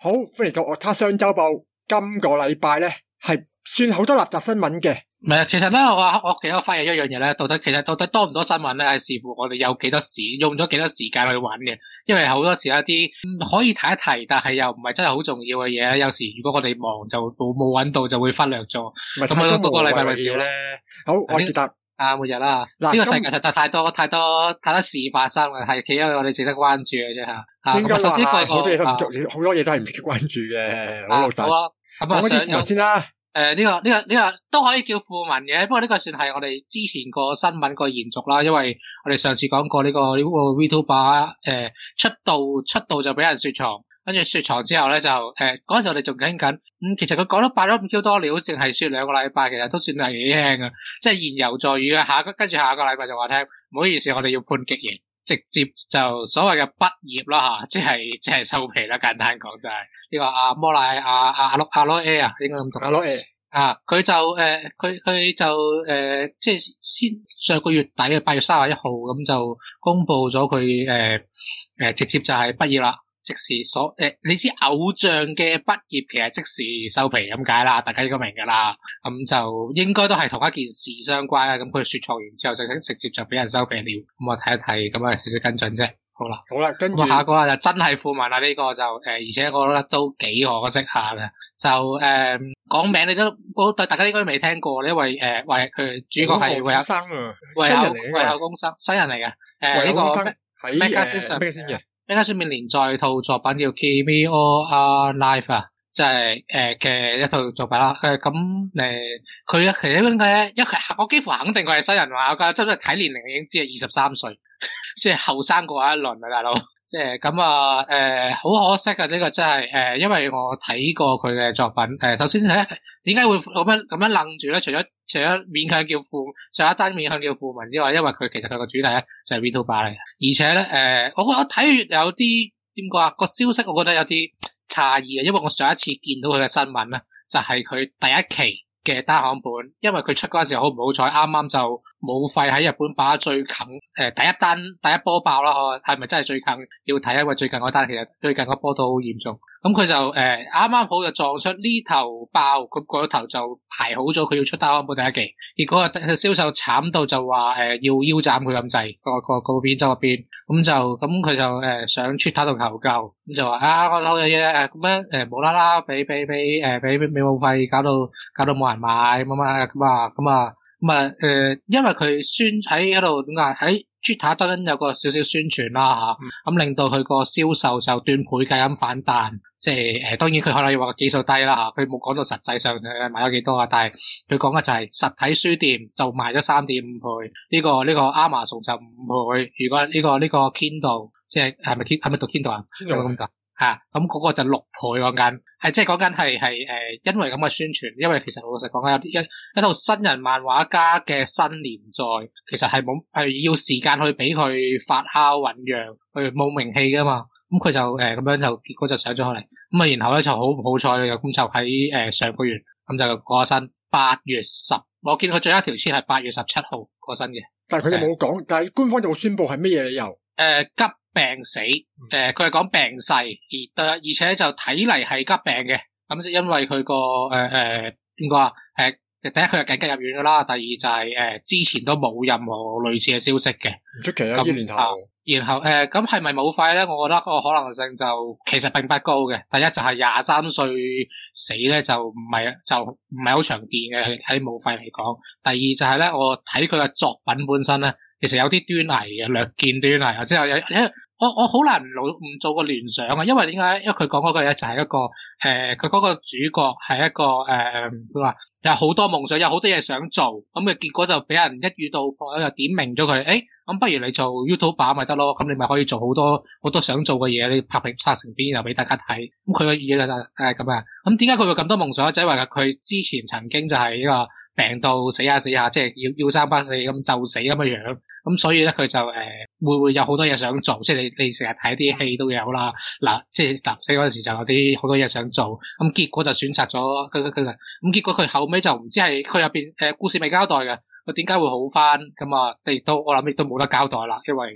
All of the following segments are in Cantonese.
好，歡迎到我他商周報。今個禮拜咧係算好多垃圾新聞嘅。 唔係，其實咧我其實我發現一樣嘢咧，到底多唔多新聞咧，係視乎我哋有幾多用咗幾多時間去揾嘅。因為好多時一啲可以提一提，但係又唔係真係好重要嘅嘢咧，有時如果我哋忙就冇揾到，就會忽略咗。咁啊，個禮拜咪少咧。 好，我記得末日啦。呢個世界實在太多事發生啦，係其實我哋值得關注嘅啫嚇。 應該首先好多嘢都唔足，好多嘢都係唔值得關注嘅。好老實。 好啊，咁啊， 講啲先啦。 呢個都可以叫訃聞嘅，不過呢個算係我哋之前個新聞個延續啦，因為我哋上次講過呢個 VTuber 出道就俾人雪藏，跟住雪藏之後咧就嗰陣時我哋仲傾緊，其實佢講得爆咗咁 Q 多料，淨係雪2個禮拜，其實都算係幾輕嘅，即係言猶在語嘅。跟住下個禮拜就話聽，唔好意思，我哋要判極刑。直接就所謂嘅畢業啦吓，即係收皮啦，簡單講就係呢個阿摩賴阿羅 A 啊，應該咁讀。阿羅 A 啊，佢就佢就即係先上個月底嘅8月31號咁就公布咗佢直接就係畢業啦，即時你知偶像嘅畢業其實即時收皮咁解啦，大家應該明噶啦，咁就應該都係同一件事相關啦。咁佢雪藏完之後就直接就俾人收皮了，咁我睇一睇，咁啊少少跟進啫。好啦，跟住下個就真係訃聞啦，呢個就而且我覺得都幾可惜下嘅，就講名你都大家應該未聽過，因為佢主角係唯有公生新人嚟嘅，呢個 Mega 上面連載套作品叫 Kimi or Life 啊，即係嘅一套作品啦。咁佢其實點解咧？因為我幾乎肯定佢係新人話，我覺得真係睇年齡已經知係23歲，即係後生過一輪啊，大佬。即係咁啊，好可惜嘅呢個真係因為我睇過佢嘅作品，首先係點解會咁樣愣住咧？除咗勉強叫上一單勉強叫訃聞之外，因為佢其實佢個主題咧就係 VTuber 嚟嘅，而且咧我睇完有啲點講啊，個消息我覺得有啲詫異啊，因為我上一次見到佢嘅新聞咧，就係佢第一期嘅單行本，因為佢出嗰陣時好唔好彩，啱啱就冇費喺日本把最近第一波爆啦，係咪真係最近要睇？因為最近嗰單其實最近嗰波都好嚴重，咁佢就啱啱好就撞出呢頭爆，佢嗰頭就排好咗佢要出單行本第一期，結果銷售慘到就話要腰斬佢咁滯，個編輯入邊，咁佢就上 Twitter 度求救，咁就話我有嘢咁樣無啦啦俾免費搞到冇人買因為佢喺度點解喺 Twitter 當然有個少少宣傳啦吓，咁令到佢個銷售就斷倍計咁反彈，即係當然佢可能話個基數低啦吓，佢冇講到實際上買咗幾多啊，但係佢講嘅就係實體書店就賣咗 3.5 倍，呢個 Amazon 就5倍，如果呢個 Kindle 即係係咪讀 Kindle 啊？咁就咁嗰個就6倍講緊，係即係講緊係因為咁嘅宣傳，因為其實老實講有一套新人漫畫家嘅新連載，其實係要時間去俾佢發酵醞釀，佢冇名氣噶嘛，咁佢就咁樣就結果就上咗嚟，咁啊然後咧就好唔好彩咁就喺上個月咁就過咗身，8月10，我見佢最後一條簽係8月17號過身嘅， 但係佢哋冇講，但係官方就會宣布係乜嘢理由？ 急病死，佢係講病逝，而且就睇嚟係急病嘅，咁因為佢個點講啊？第一佢係緊急入院噶啦，第二就係之前都冇任何類似嘅消息嘅，唔出奇啊呢年頭。然後咁係咪冇肺咧？我覺得個可能性就其實並不高嘅。第一就係23歲死咧就唔係好常見嘅喺冇肺嚟講。第二就係咧，我睇佢嘅作品本身咧，其實有啲端倪嘅，略見端倪啊，即係我好難唔做個聯想啊，因為點解？因為佢講嗰個嘢就係一個佢嗰個主角係一個佢話有好多夢想，有好多嘢想做，咁嘅結果就俾人一語道破，就點明咗佢，咁不如你做 YouTuber 咪得咯，咁你咪可以做好多想做嘅嘢，你拍成片又俾大家睇，咁佢嘅嘢就係咁啊。咁點解佢會咁多夢想？就係話佢之前曾經就係呢個病到死下，即係要生不死咁就死咁嘅樣，咁所以咧佢就會有好多嘢想做，即係你成日睇啲戲都有啦，即係死嗰陣時就有啲好多嘢想做，咁結果就選擇咗咁結果佢後尾就唔知係佢入邊故事未交代嘅，佢點解會好翻咁啊？我諗亦都冇得交代啦，因為都過咗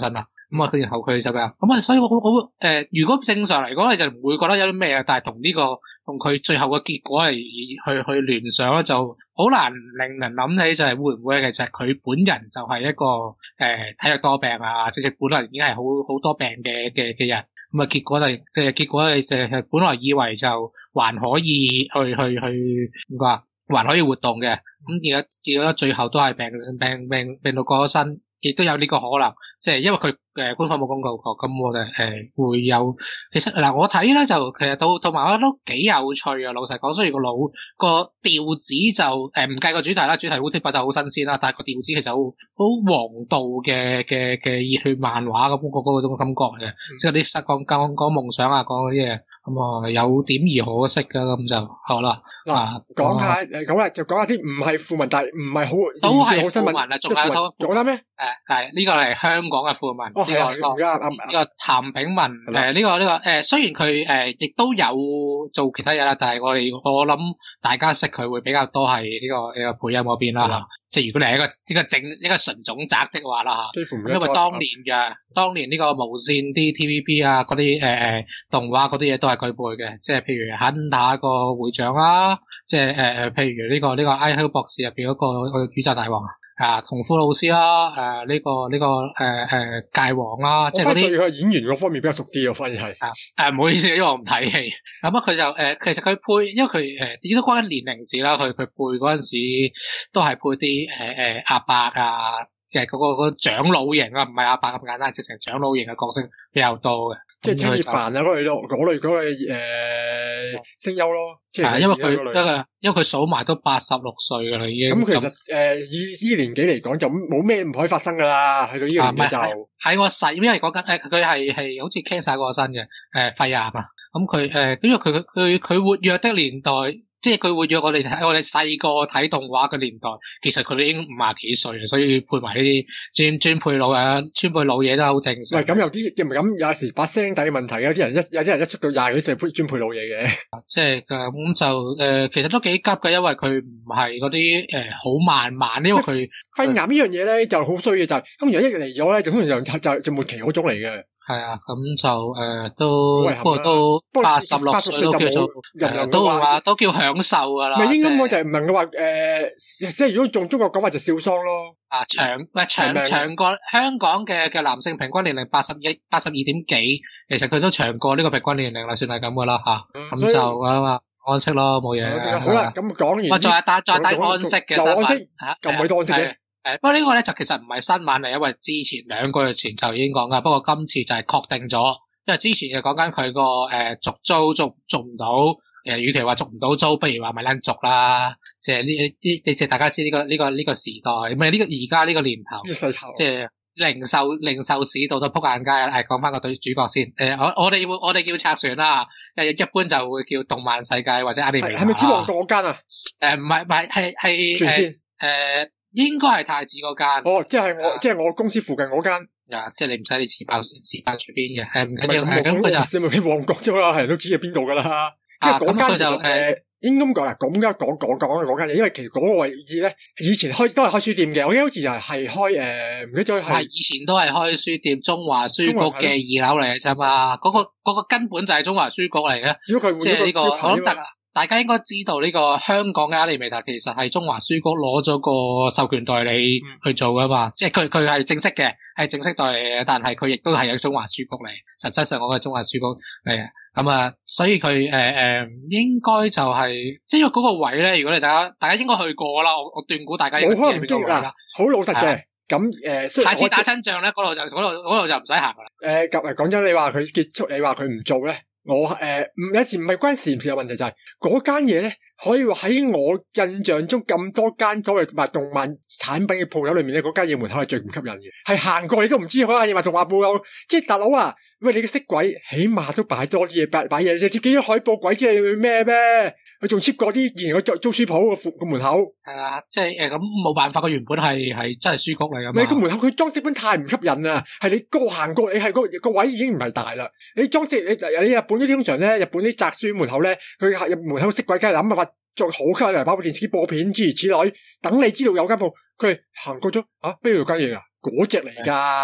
身啦。咁啊，然後佢就咁啊，所以我如果正常嚟講，你就唔會覺得有啲咩啊，但係同佢最後嘅結果嚟去聯想咧，就好難令人諗起就係會唔會其實佢本人就係一個體弱多病啊，即係本來已經係好多病嘅人。咁啊，結果你就係本來以為就還可以去點講啊，還可以活動嘅，咁而家結果最後都係病到過咗身，亦都有呢個可能，即係因為佢官方冇公告過，咁我哋會有。其實嗱，我睇咧就其實同埋我覺得都幾有趣啊。老實講，雖然個調子就唔計個主題啦，主題烏鐵伯就好新鮮啦，但係個調子其實好王道嘅熱血漫畫咁嗰種感覺嘅，即係啲講夢想啊，講嗰啲嘢，咁有點而可惜噶，咁就好啦。 嗱，講下啲唔係富民，但係唔係好都係富民啊，仲有得咩？ 係呢個係香港嘅富民。呢個譚炳文呢個雖然佢亦都有做其他嘢啦，但係我諗大家識佢會比較多係呢個配音嗰邊啦嚇。即係如果你係一個純種宅的話啦嚇，因為當年呢個無線啲 TVB 啊嗰啲動畫嗰啲嘢都係佢配嘅，即係譬如Hunter個會長啦，即係譬如呢個 IQ 博士入邊嗰個宇宙大王啊，同夫老師啦，呢個界王啦，即係嗰啲。 佢演員嗰方面比較熟啲，我反而係。 唔好意思，因為我唔睇戲。咁佢就其實佢配，因為佢亦都關緊年齡事啦。佢配嗰陣時都係配啲阿伯啊，即係嗰個長老型啊，唔係阿伯咁簡單，直情長老型嘅角色比較多嘅。 即係青葉凡啊嗰類聲優咯。 因為佢數埋都86歲噶啦已經。 咁其實以呢年紀嚟講就冇咩唔可以發生噶啦，去到呢個年紀就喺我細，因為講緊佢係好似 cancer 過身嘅肺癌啊。咁佢因為佢活躍的年代。即係佢活躍我哋細個睇動畫嘅年代，其實佢哋已經50幾歲，所以配埋呢啲專配老嘢都好正常。 喂，咁有啲唔係咁，有時把聲底嘅問題，有啲人一出到20幾歲專配老嘢嘅。即係咁就其實都幾急嘅，因為佢唔係嗰啲好慢，因為佢肺癌呢樣嘢咧就好衰嘅，就係通常一嚟咗咧，就通常就末期嗰種嚟嘅。 係啊，咁就不過都86歲都叫做都叫享受噶啦。 咪應該我就唔能夠話即係如果用中國講話就笑喪咯。 長過香港嘅男性平均年齡82點幾，其實佢都長過呢個平均年齡啦，算係咁噶啦吓。咁就安息咯，冇嘢。 好啦，咁講完。 再帶安息嘅新聞咁鬼多安息嘅。 不過呢個咧就其實唔係新聞嚟，因為之前2個月前就已經講噶，不過今次就係確定咗，因為之前就講緊佢個續租續唔到，與其話續唔到租，不如話咪撚續啦。即係即係大家知呢個時代，唔係呢個而家呢個年頭，即係零售市道都撲眼街啦。講翻個對主角先，我哋叫拆船啦，一般就會叫動漫世界或者阿尼美。 係咪天王嗰間啊？ 唔係係應該係太子嗰間。 即係我公司附近嗰間。 即係你唔使你自爆住邊嘅，唔緊要。咁佢就咪喺旺角啫嘛，係人都知喺邊度噶啦。即係嗰間應該講啦，講嗰間嘢，因為其實嗰個位置咧，以前都係開書店嘅。我記得好似係開唔記得咗係。以前都係開書店，中華書局嘅2樓嚟嘅啫嘛。嗰個根本就係中華書局嚟嘅。只不過佢換咗個招牌。我諗大家應該知道呢個香港嘅阿尼美達其實係中華書局攞咗個授權代理去做噶嘛，即係佢係正式嘅，係正式代理嘅，但係佢亦都係有中華書局嚟，實質上我係中華書局嚟嘅。咁所以佢應該就係即係嗰個位咧，如果你大家應該去過啦，我斷估大家應該知係邊個位啦。好老實嘅，咁太子打親仗咧，嗰度就唔使行噶啦。 講真，你話佢結束，你話佢唔做咧？我有時唔係關時唔時有問題，就係嗰間嘢咧，可以話喺我印象中咁多間所謂賣動漫產品嘅鋪頭裏面咧，嗰間嘢門口係最唔吸引嘅，係行過你都唔知嗰間嘢賣動畫鋪有，即係大佬啊！喂，你嘅色鬼起碼都擺多啲嘢，擺嘢，你貼幾張海報鬼知係咩咩？佢仲 cheap 過啲以前個租書鋪個門口。係啊，即係咁冇辦法，佢原本係真係書局嚟噶嘛。你個門口佢裝飾品太唔吸引啦，係你高行過，你係個位已經唔係大啦。你裝飾你日本啲通常咧，日本啲宅書門口咧，佢入門口色鬼梗係諗辦法做好吸引嚟，包括電視機播片諸如此類，等你知道有間鋪。佢行過咗不如有間嘢啊，嗰隻嚟噶。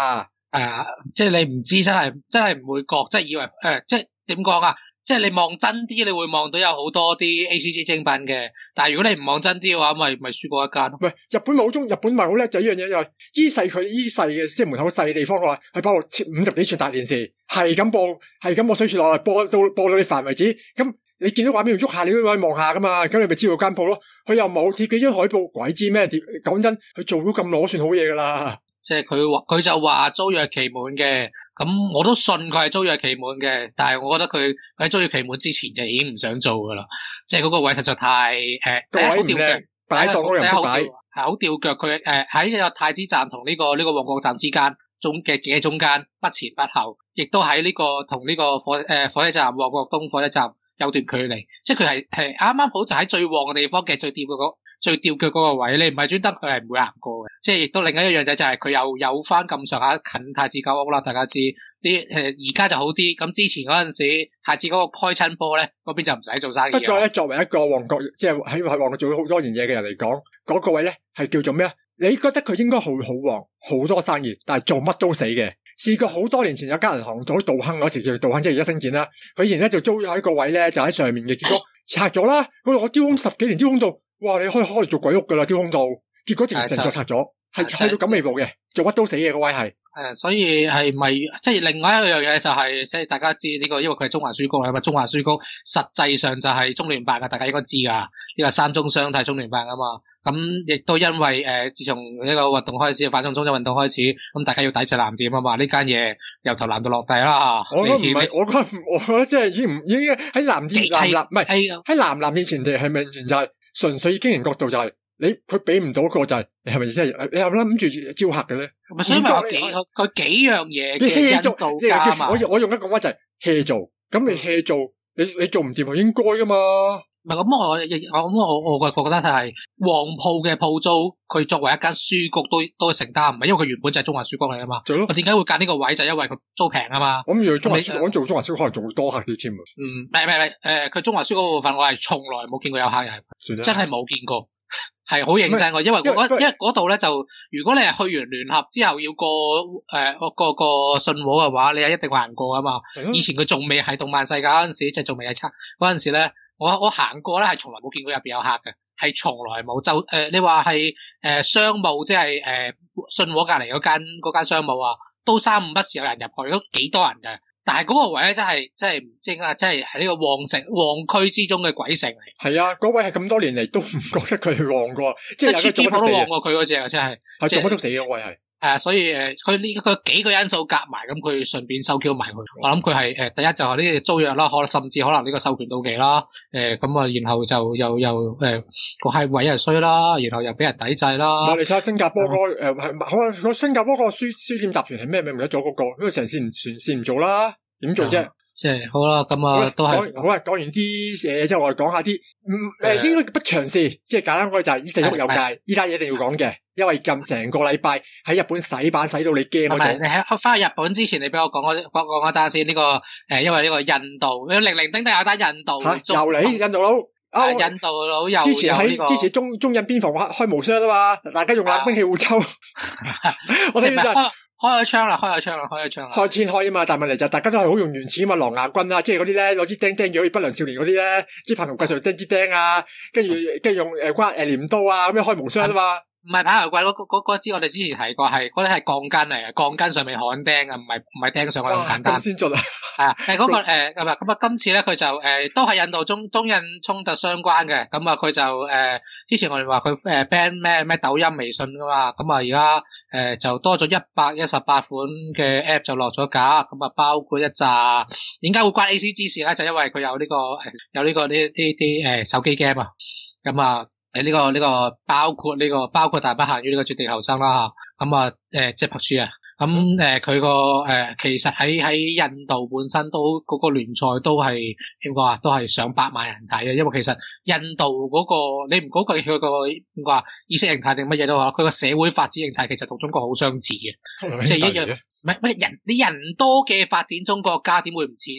即係你唔知真係唔會覺，即係以為即係點講啊？即係你望真啲，你會望到有好多啲 ACG 精品嘅，但係如果你唔望真啲嘅話，咪輸過一間咯。 唔係日本冇中，日本咪好叻就呢樣嘢，就係依細嘅即係門口細嘅地方嘅話，佢幫我設50幾寸大電視，係咁播水柱落嚟，播到你煩為止。咁你見到畫面喐下，你都可以望下噶嘛。咁你咪知道間鋪咯。佢又冇貼幾張海報，鬼知咩？講真，佢做到咁攞算好嘢噶啦。 即係佢就話租約期滿嘅，咁我都信佢係租約期滿嘅，但係我覺得佢喺租約期滿之前就已經唔想做噶啦，即係嗰個位實在太好吊腳， 擺檔嗰人出擺， 係好吊腳。佢喺個太子站同呢個旺角站之間中間不前不後，亦都喺呢個同呢個火車站旺角東火車站有段距離，即係佢係啱啱好就喺最旺嘅地方嘅最吊腳嗰個位，你唔係專登佢係唔會行過嘅。即係亦都另一樣嘢就係佢又有翻咁上下近太子狗屋啦，大家知而家就好啲。咁之前嗰陣時太子嗰個開親波咧，嗰邊就唔使做生意。不過咧，作為一個旺角即係喺旺角做咗好多年嘢嘅人嚟講，嗰個位咧係叫做咩啊？你覺得佢應該好旺，好多生意，但係做乜都死嘅。試過好多年前有間銀行做杜亨嗰時叫杜亨，即係而家星展啦。佢以前咧就租喺個位咧，就喺上面嘅，結果拆咗啦。我丟空10幾年，丟空到，哇！你可以開嚟做鬼屋噶啦，丟空到，結果成座拆咗，係去到咁尾部嘅，做乜都死嘅個位係。 所以係咪即係另外一樣嘢就係即係大家知呢個，因為佢係中華書局啊嘛，中華書局實際上就係中聯辦噶，大家應該知噶，呢個三中商係中聯辦啊嘛。咁亦都因為自從呢個運動開始，反送中運動開始，咁大家要抵制藍店啊嘛，呢間嘢由頭藍到落地啦。 我覺得唔係，我覺得即係已經喺藍店唔係喺藍店前提係咪就係純粹經營角度就係。佢俾唔到個就係，你係咪真係？你係咪諗住招客嘅咧？ 咪所以咪有佢幾樣嘢嘅因素加嘛。 我用一個話就係 hea 做，咁你 hea 做，你做唔掂係應該噶嘛？ 唔係咁我覺得係旺鋪嘅鋪租，佢作為一間書局都承擔唔係，因為佢原本就係中華書局嚟啊嘛。佢點解會揀呢個位就係因為佢租平啊嘛。咁如果中華書局做中華書局可能做多客啲添啊。佢中華書局部分我係從來冇見過有客人，真係冇見過。係好認真嘅，因為嗰度咧就，如果你係去完聯合之後要過信和嘅話，你係一定行過啊嘛。以前佢仲未係動漫世界嗰陣時，即係仲未係測嗰陣時咧，我行過咧係從來冇見過入邊有客嘅，係從來冇。你話係商務，即係信和隔籬嗰間商務啊，都3、5不時有人入去，都幾多人嘅。但係嗰個位咧真係唔精啊！真係喺呢個旺區之中嘅鬼城嚟。係啊，嗰位係咁多年嚟都唔覺得佢係旺過，即係有啲做乜都旺過佢嗰隻啊！真係做乜都死嘅位係。所以佢幾個因素夾埋，咁佢順便收 Q 埋佢。我諗佢係第一就係呢個租約啦，甚至可能呢個授權到期啦。咁啊，然後就又個係位又衰啦，然後又俾人抵制啦。你睇下新加坡個新加坡個書店集團係咩名？唔記得咗嗰個，因為成線唔做啦，點做啫？即係好啦，咁啊都係好啦。講完啲嘢之後，我哋講下啲應該不詳事，即係簡單講就係伊勢屋有界，依單嘢一定要講嘅，因為近成個禮拜喺日本洗版洗到你驚嗰種。你喺翻去日本之前，你俾我講一單先。呢個因為呢個印度，零零丁丁有單印度又嚟印度佬。印度佬又之前中印邊防開無雙啊嘛，大家用冷兵器互抽。我哋開咗槍啦，開天開啊嘛，但係問題就大家都係好用原始啊嘛，狼牙軍啊，即係嗰啲咧攞支釘釘住好似不良少年嗰啲咧，支棒球棍上釘支釘啊，跟住用鐮刀啊咁樣開無雙啊嘛。唔係棒球棍嗰支我哋之前提過，係嗰啲係鋼筋嚟嘅，鋼筋上面焊釘啊，唔係釘上去咁簡單。咁先進啊！嗰個咁啊，今次咧佢就都係印度中印衝突相關嘅，咁啊佢就之前我哋話佢ban 咩抖音、微信噶嘛，咁啊而家就多咗118款嘅 app 就落咗架，咁啊包括一紮，點解會關 ACG 事咧？就因為佢有呢啲手機 game 啊，咁啊。呢個包括但不限於呢個絕地求生啦吓，咁啊即係拍書啊，咁佢個其實喺印度本身都嗰個聯賽都係點講啊，都係上百萬人睇嘅，因為其實印度嗰個你唔講佢個點講啊意識形態定乜嘢都好，佢個社會發展形態其實同中國好相似嘅，即係一樣，唔係人你人多嘅發展中國家點會唔似啫？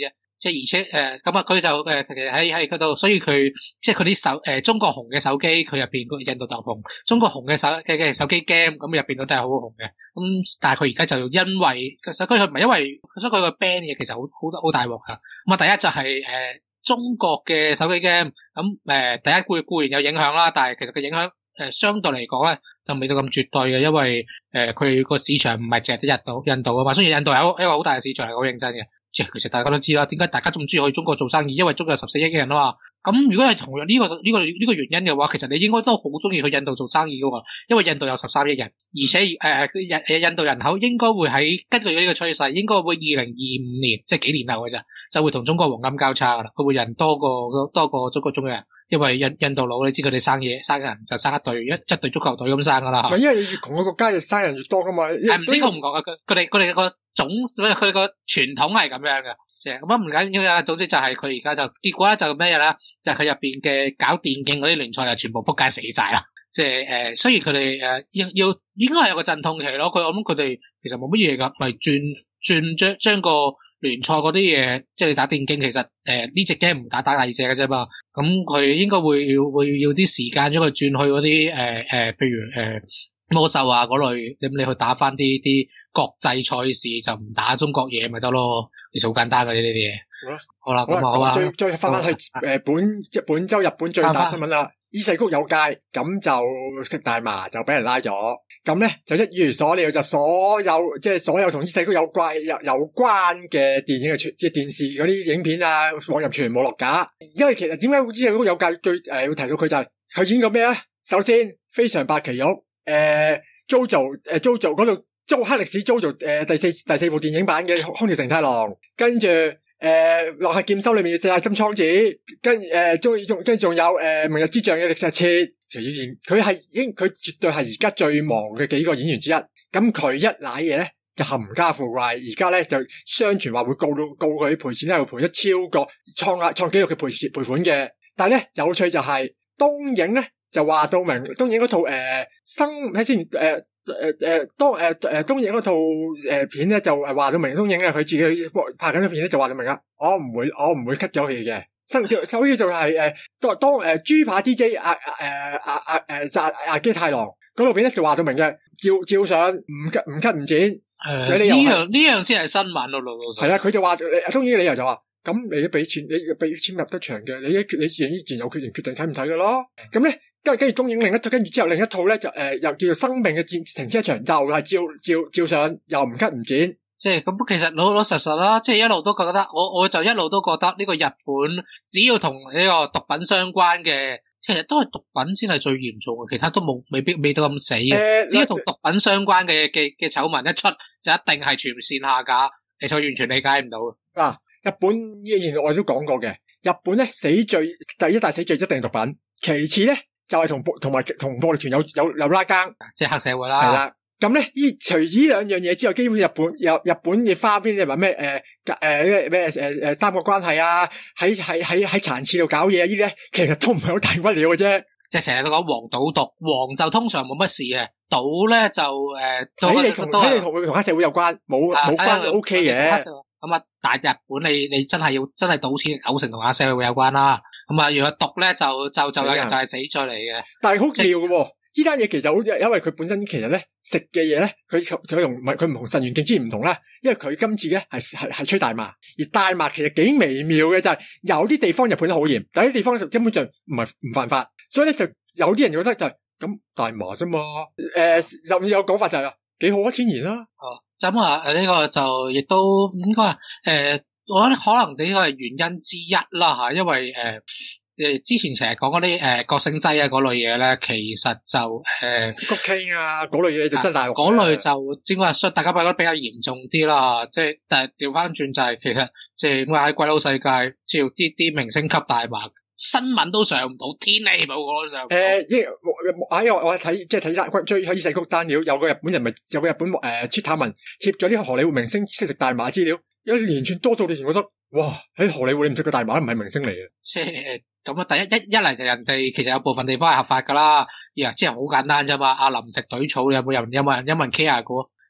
即係而且咁啊，佢就其實喺嗰度，所以佢即係佢啲中國紅嘅手機，佢入邊個印度特紅，中國紅嘅手機 game 咁入邊都係好紅嘅。咁但係佢而家就因為其實佢唔係因為，所以佢個 ban 嘢其實好大鑊噶。咁啊，第一就係中國嘅手機 game 咁第一固然有影響啦，但係其實個影響相對嚟講咧就未到咁絕對嘅，因為佢個市場唔係淨係得印度啊嘛，所以印度係一個好大嘅市場，係好認真嘅。即係其實大家都知啦，點解大家仲中意去中國做生意？因為中國有14億人啊嘛。咁如果係同樣呢個原因嘅話，其實你應該都好中意去印度做生意噶喎，因為印度有13億人，而且印度人口應該會根據呢個趨勢，應該會2025年即係幾年後嘅咋，就會同中國黃金交叉噶啦，佢會人多過中國中國人。因為印度佬你知佢哋生人就生一隊足球隊咁生噶啦。 因為越窮嘅國家就生人越多噶嘛。唔知覺唔覺啊？佢哋個佢哋個傳統係咁樣嘅，即係咁唔緊要啊。總之就係佢而家就結果咧就咩嘢啦？就係佢入邊嘅搞電競嗰啲聯賽就全部撲街死晒啦。即係雖然佢哋應該係有個陣痛期咯。我諗佢哋其實冇乜嘢噶，咪轉將個聯賽嗰啲嘢，即係你打電競，其實呢隻 game 唔打第二隻嘅啫嘛。咁佢應該會要啲時間將佢轉去嗰啲譬如魔獸啊嗰類，咁你去打翻啲國際賽事，就唔打中國嘢咪得咯。其實好簡單嘅呢啲嘢。好啦，咁好啊。 再翻翻去本周日本最大新聞啦。伊勢谷有界，咁就食大麻就俾人拉咗。咁咧就一如所料，就所有同伊勢谷有關嘅電影嘅即係電視嗰啲影片啊，網入全部落架。因為其實點解伊勢谷有界最要提到佢就係佢演過咩咧？首先非常八奇玉，JoJo 嗰度黑歷史 JoJo 第四部電影版嘅空條承太郎，跟住浪客劍心裏面嘅四下金倉子，跟仲有明日之杖嘅力石切，佢絕對係而家最忙嘅幾個演員之一。咁佢一瀨嘢咧就冚家富貴，而家咧就相傳話會告佢賠錢，喺度賠得超過創紀錄嘅賠款嘅。但係咧有趣就係東映咧就話到明，東映嗰套睇先東映嗰套片咧就話到明，東映佢自己拍緊嘅片咧就話到明啦，我唔會 cut 咗佢嘅。所以就係當豬扒 DJ 阿基太郎嗰套片咧就話到明嘅，照上唔 cut 唔剪。 呢樣先係新聞咯，老實。 係啦，佢就話東映嘅理由就話，咁你都俾錢入得場嘅，你自然有決定睇唔睇嘅咯。咁咧。跟住東映另一套咧就又叫做生命嘅停車場，就係照上又唔 cut 唔剪。 即係咁，其實老實啦，即係一路都覺得我就一路都覺得呢個日本只要同呢個毒品相關嘅，其實都係毒品先係最嚴重嘅，其他都未到咁死嘅。只要同毒品相關嘅醜聞一出，就一定係全線下架，你就完全理解唔到。 嗱，日本以前我哋都講過嘅，日本咧第一大死罪一定係毒品，其次咧。就係同暴力團有拉更， 即係黑社會啦。 係啦，咁咧除呢兩樣嘢之外，基本日本嘅花邊你話咩三角關係啊，喺殘次度搞嘢呢啲咧，其實都唔係好大不了嘅啫。 即係成日都講黃賭毒，黃就通常冇乜事嘅，賭咧就睇你同黑社會有關，冇關就 OK 嘅。 咁啊，但係日本你真係賭錢90%同黑社會有關啦。咁啊，如果毒咧就有人就係死罪嚟嘅。但係好妙嘅喎，呢單嘢其實好，因為佢本身其實咧食嘅嘢咧，佢唔同神原敬之唔同啦。因為佢今次咧係吹大麻，而大麻其實幾微妙嘅就係有啲地方日本都好嚴，但係啲地方根本上唔犯法，所以咧就有啲人覺得就係咁大麻啫嘛。甚至有講法就係幾好啊，天然啦。咁啊，呢個就亦都應該我覺得可能呢個係原因之一啦吓，因為之前成日講嗰啲覺醒劑啊嗰類嘢咧，其實就cocaine啊嗰類嘢就真係大陸嗰類就應該係大家覺得比較嚴重啲啦。即係但係調翻轉就係其實即係我喺鬼佬世界，只要啲明星級大麻。新聞都上唔到，天氣報告都上唔到。我睇追伊勢谷單料，有個日本人有個日本Twitter 文貼咗啲荷里活明星識食大麻資料，有連串多到你前覺得，哇！喺荷里活你唔食個大麻都唔係明星嚟嘅。即係咁啊！第一嚟就人哋其實有部分地方係合法噶啦，之後好簡單啫嘛。阿林食隊草，有冇人 care 過？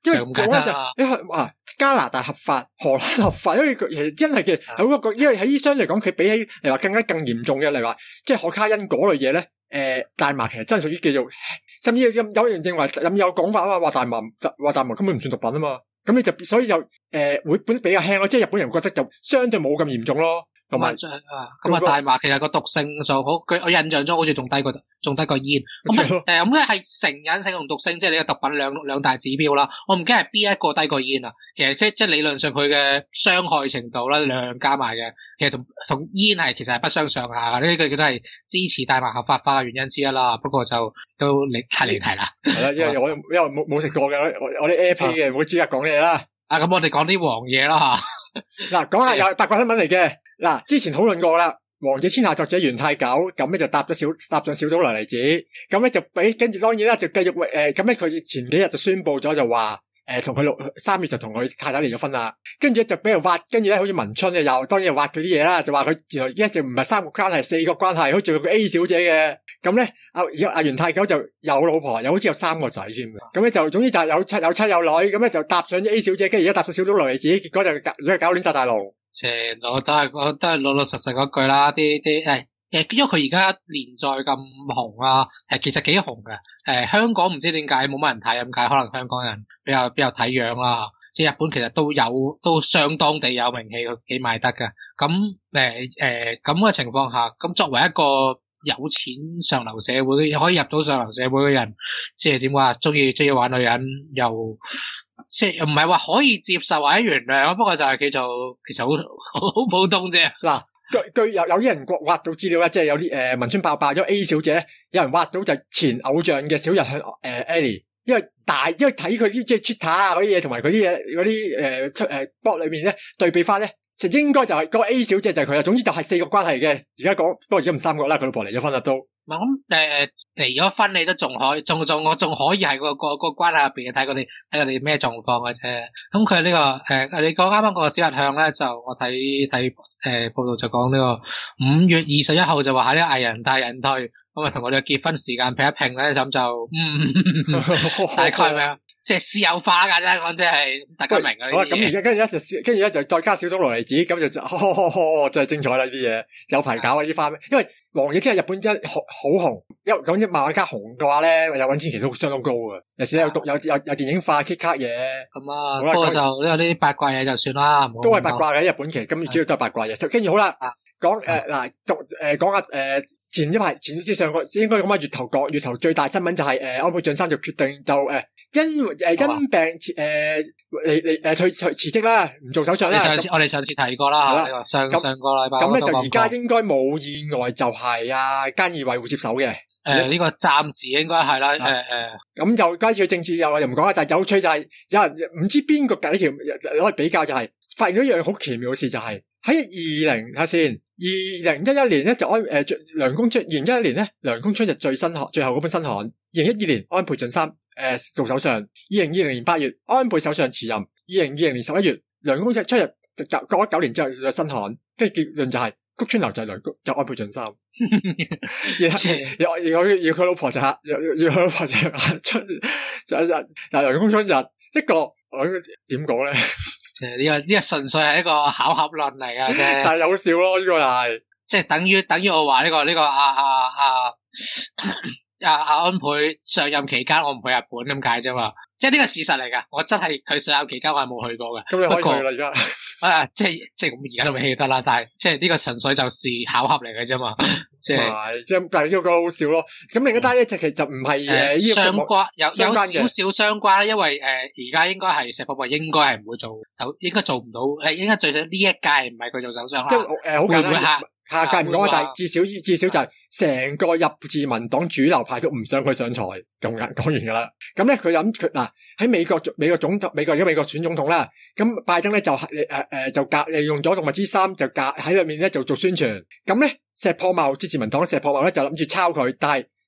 因為講咧就因為加拿大合法，荷蘭合法，因為佢其實真係嘅係嗰個，因為喺醫生嚟講，佢比起嚟話更加更嚴重嘅，例如話即係可卡因嗰類嘢咧，大麻其實真係屬於叫做，甚至有人認為有講法話大麻根本唔算毒品啊嘛，咁你就所以就會比較輕咯，即係日本人覺得就相對冇咁嚴重咯。同埋咁大麻其實個毒性就好，我印象中好似仲低過煙。咁係成癮性同毒性，即係你個毒品兩大指標啦。我唔記得係邊一個低過煙啊。其實即係理論上佢嘅傷害程度啦，兩加埋嘅，其實同煙其實係不相上下嘅。呢個亦都係支持大麻合法化嘅原因之一啦。不過就都太離題啦。 係啦，因為我冇食過嘅，我啲 AP 嘅冇資格講嘢啦。 咁我哋講啲黃嘢啦吓。 嗱，講下又係八卦新聞嚟嘅。嗱，之前討論過啦，《王者天下》作者袁太九咁咧就搭上小島來梨子，咁咧就跟住當然啦，就繼續咁咧佢前幾日就宣布咗就話同佢3月就同佢太太離咗婚啦，跟住咧就俾人挖，跟住咧好似文春又當然又挖佢啲嘢啦，就話佢原來一直唔係3個關係4個關係，好似個 A 小姐嘅，咁咧阿袁太九就有老婆，又好似有3個仔添嘅，咁咧就總之就係有妻有女，咁咧就搭上咗 A 小姐，跟住而家搭上小島來梨子，結果就搞亂晒大龍。 我都係老老實實嗰句啦，因為佢而家連載咁紅啊，其實幾紅嘅。香港唔知點解冇乜人睇，咁解可能香港人比較睇樣啦。即係日本其實都相當地有名氣，幾賣得嘅。咁咁嘅情況下，咁作為一個有錢上流社會可以入到上流社會嘅人，即係點話，中意玩女人又。即係唔係話可以接受或者原諒，不過就係叫做其實好普通啫。 嗱，據有啲人挖到資料咧，即係有啲文春爆咗 A 小姐，有人挖到就前偶像嘅小日向Ellie，因為睇佢啲即係 Twitter 啊嗰啲嘢，同埋佢啲嘢嗰啲blog 裏面咧對比翻咧，就應該就係嗰個 A 小姐就係佢啦。總之就係4個關係嘅，而家講不過而家唔3個啦，佢老婆離咗婚啦都。 咁離咗婚你都仲可以，仲可以喺個關係入邊睇佢哋咩狀況嘅啫。咁佢呢個你講啱啱個小日向咧，就我睇報道就講呢個5月21號就話喺呢個藝人大隱退，咁啊同我哋結婚時間拼一拼咧，咁就大概咩啊？即係私有化噶啫，講即係大家明嘅呢啲嘢。咁而家跟住咧就再加少咗來梨子，咁就真係精彩啦！呢啲嘢有排搞啊！呢番，因為王者天下日本真係好紅，因為講啲漫畫家紅嘅話咧，有搵錢其實都相當高嘅。有時有電影化 K 卡嘢。咁啊，不過就呢啲八卦嘢就算啦。都係八卦嘅日本期，咁主要都係八卦嘢。跟住好啦，講講下前之上個應該講下月頭最大新聞就係安倍晉三就決定就因病辭職啦，唔做首相啦。我哋上次提過啦，係啦，上個禮拜咁咧就而家應該冇意外就係菅義偉會接手嘅。呢個暫時應該係啦。咁就關於政治又唔講啦，但係有趣就係有人唔知邊個呢條攞嚟比較，就係發現咗一樣好奇妙嘅事，就係喺2011年咧就梁公春2011年咧梁公春日最後嗰本新刊，2012年安倍晉三做首相，2020年8月安倍首相辭任，2020年11月梁公春出日就過咗9年之後有新刊，跟住結論就係谷川流就安倍晉三，而佢老婆就梁公春日一個點講咧？呢個純粹係一個巧合論嚟㗎啫，但係有笑咯，呢個又係即係等於我話呢個安倍上任期間我唔去日本咁解啫嘛，即係呢個事實嚟㗎。我真係佢上任期間我係冇去過嘅。咁你可以去啦而家。即係咁而家都未去得啦，但係即係呢個純粹就是巧合嚟嘅啫嘛。即係但係呢個好笑咯。咁另一單咧就其實唔係相關，有少少相關啦，因為而家應該係石破茂應該係唔會應該做唔到，應該最少呢一屆唔係佢做首相啦。即係好簡單。下屆唔講，但係至少就係成個入自民黨主流派都唔想佢上台，咁講完噶啦。咁咧佢諗嗱喺美國選總統啦，咁拜登咧就利用咗動物之心就喺裏面咧就做宣傳。咁咧石破茂即自民黨石破茂咧就諗住抄佢，但係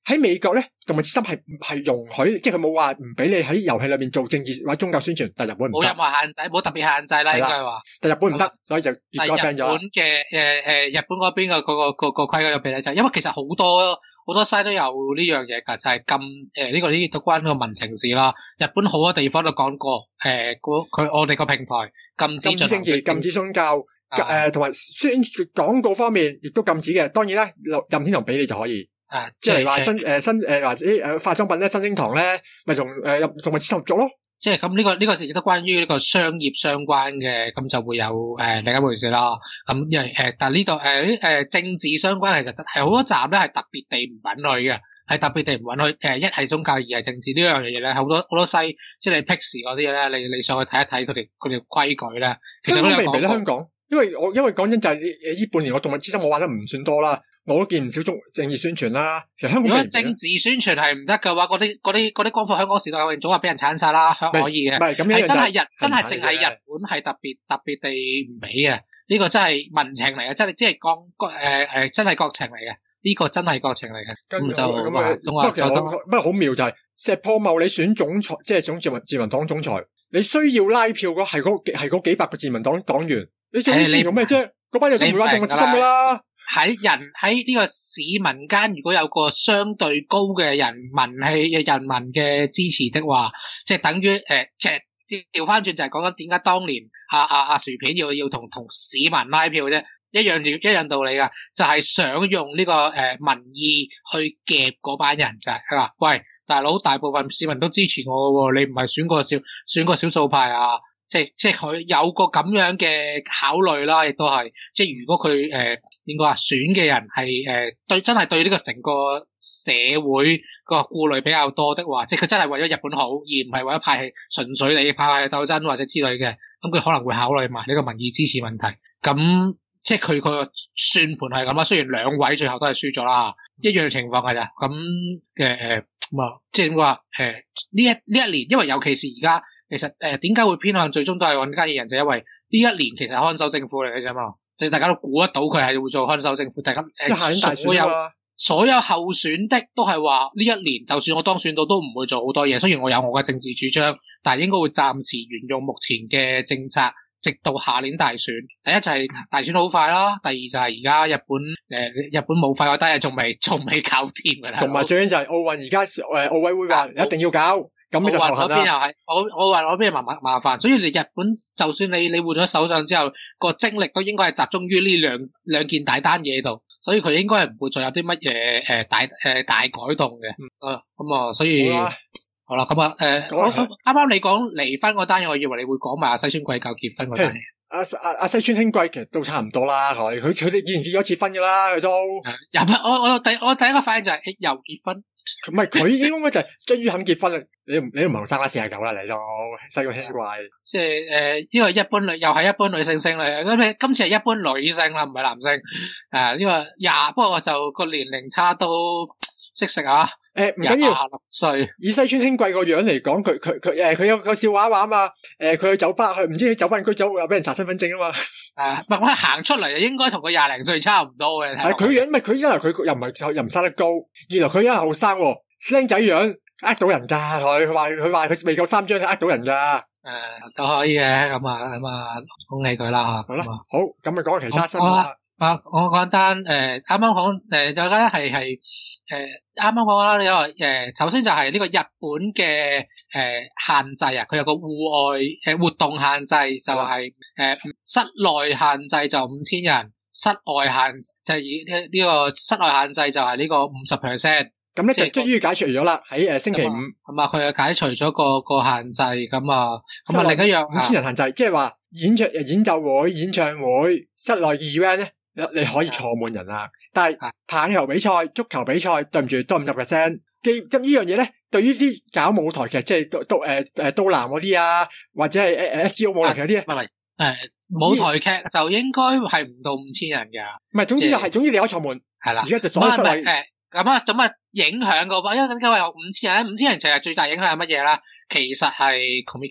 喺美國咧，動物之心係容許，即係佢冇話唔俾你喺遊戲裏面做政治或者宗教宣傳，但係日本唔得。 冇任何限制，冇特別限制啦，應該係話。 但日本唔得，所以就結果 ban 咗。 日本嗰邊嘅個規矩有俾你就係，因為其實好多西都有呢樣嘢㗎，就係禁呢個關呢個民情事啦。日本好多地方都講過，我哋個平台禁止政治、 禁止宗教，同埋宣傳廣告方面亦都禁止嘅。當然啦，任天堂俾你就可以。即係話或者化妝品咧，新星堂咧，咪同動物之心合作咯。 即係咁呢個亦都關於呢個商業相關嘅，咁就會有另一回事啦。咁因為但係呢度政治相關其實係好多集咧係特別地唔允許嘅，係特別地唔允許。一係宗教，二係政治呢樣嘢咧，好多西即係你 Pix 嗰啲咧，你上去睇一睇佢哋規矩咧。其實都有講過香港，因為講真就係呢半年我動物之心我玩得唔算多啦。我都見唔少政治宣傳啦。其實香港如果政治宣傳係唔得嘅話，嗰啲光復香港時代永早話俾人鏟晒啦，可以嘅。唔係咁樣，真係淨係日本係特別地唔俾嘅。呢個真係民情嚟嘅，真係即係講真係國情嚟嘅。呢個真係國情嚟嘅。咁就不過好妙就係石破茂你選總裁，即係自民黨總裁，你需要拉票嘅係嗰幾百個自民黨黨員，你做呢啲做咩啫？嗰班人都唔會玩動物之心噶啦。 喺呢個市民間，如果有個相對高嘅人民嘅支持的話，即係等於即係調翻轉就係講緊點解當年薯片要同市民拉票啫，一樣道理噶，就係想用呢個民意去夾嗰班人就係佢話，喂大佬，大部分市民都支持我，你唔係選個少數派啊？即係佢有個咁樣嘅考慮啦，亦都係即係如果佢應該話選嘅人係真係對呢個成個社會個顧慮比較多的話，即係佢真係為咗日本好，而唔係為咗派系純粹地派系鬥爭或者之類嘅，咁佢可能會考慮埋呢個民意支持問題。咁即係佢個算盤係咁啦。雖然兩位最後都係輸咗啦，一樣情況㗎咋。咁即係點話呢一年，因為尤其是而家。其實點解會偏向最終都係揾菅義偉，就因為呢一年其實係看守政府嚟嘅啫嘛，即係大家都估得到佢係會做看守政府。大家所有候選的都係話呢一年，就算我當選到都唔會做好多嘢。雖然我有我嘅政治主張，但係應該會暫時沿用目前嘅政策，直到下年大選。第一就係大選好快啦，第二就係而家日本冇快，我但係仲未搞掂㗎啦。 同埋最緊就係奧運，而家奧委會話一定要搞。咁你就頭痕啦。奧運嗰邊又係，我話嗰邊麻煩，所以你日本就算你換咗首相之後，個精力都應該係集中於呢兩件大單嘢度，所以佢應該係唔會再有啲乜嘢大改動嘅。咁所以好啦，咁啱啱你講離婚嗰單嘢，我以為你會講埋阿西村貴教結婚嗰單嘢。阿西村兄貴其實都差唔多啦，佢哋以前結咗一次婚噶啦，佢都。我第一個反應就係又結婚。唔係佢應該就係終於肯結婚啦！你都唔後生啦，49啦，你都西村兄貴。即係呢個又係一般女性嚟嘅，咁你今次係一般女性啦，唔係男性。呢個不過我就個年齡差都識食啊。唔緊要，26歲。以西村兄貴個樣嚟講，佢有個笑話啊嘛。佢去酒吧，唔知去酒吧區走又俾人查身份證啊嘛。唔係我行出嚟應該同佢20零歲差唔多嘅。係佢樣，佢一來佢又唔生得高，二來佢一係後生，僆仔樣呃到人噶。佢話佢未夠3張，呃到人噶。都可以嘅，咁啊，恭喜佢啦。好啦，好，咁咪講其他新聞。我講單啱啱講大家係啱啱講啦。你話首先就係呢個日本嘅限制啊，佢有個戶外活動限制，就係室內限制就5000人，室外限就係呢個室內限制就係呢個50%。咁咧就終於解除咗啦，喺星期五。咁啊，佢又解除咗個限制，咁啊另一樣5000人限制，即係話演奏會、演唱會、室內嘅 event 咧。你可以坐滿人啦，但係棒球比賽、足球比賽，對唔住都50%。咁呢樣嘢咧，對於啲搞舞台劇，即係都南嗰啲啊，或者係FGO 舞台劇嗰啲，舞台劇就應該係唔到5000人㗎。唔係，總之你可以坐滿。係啦，而家就所有室內咁影響個，因為有5000人，5000人其實最大影響係乜嘢啦？其實係 Comic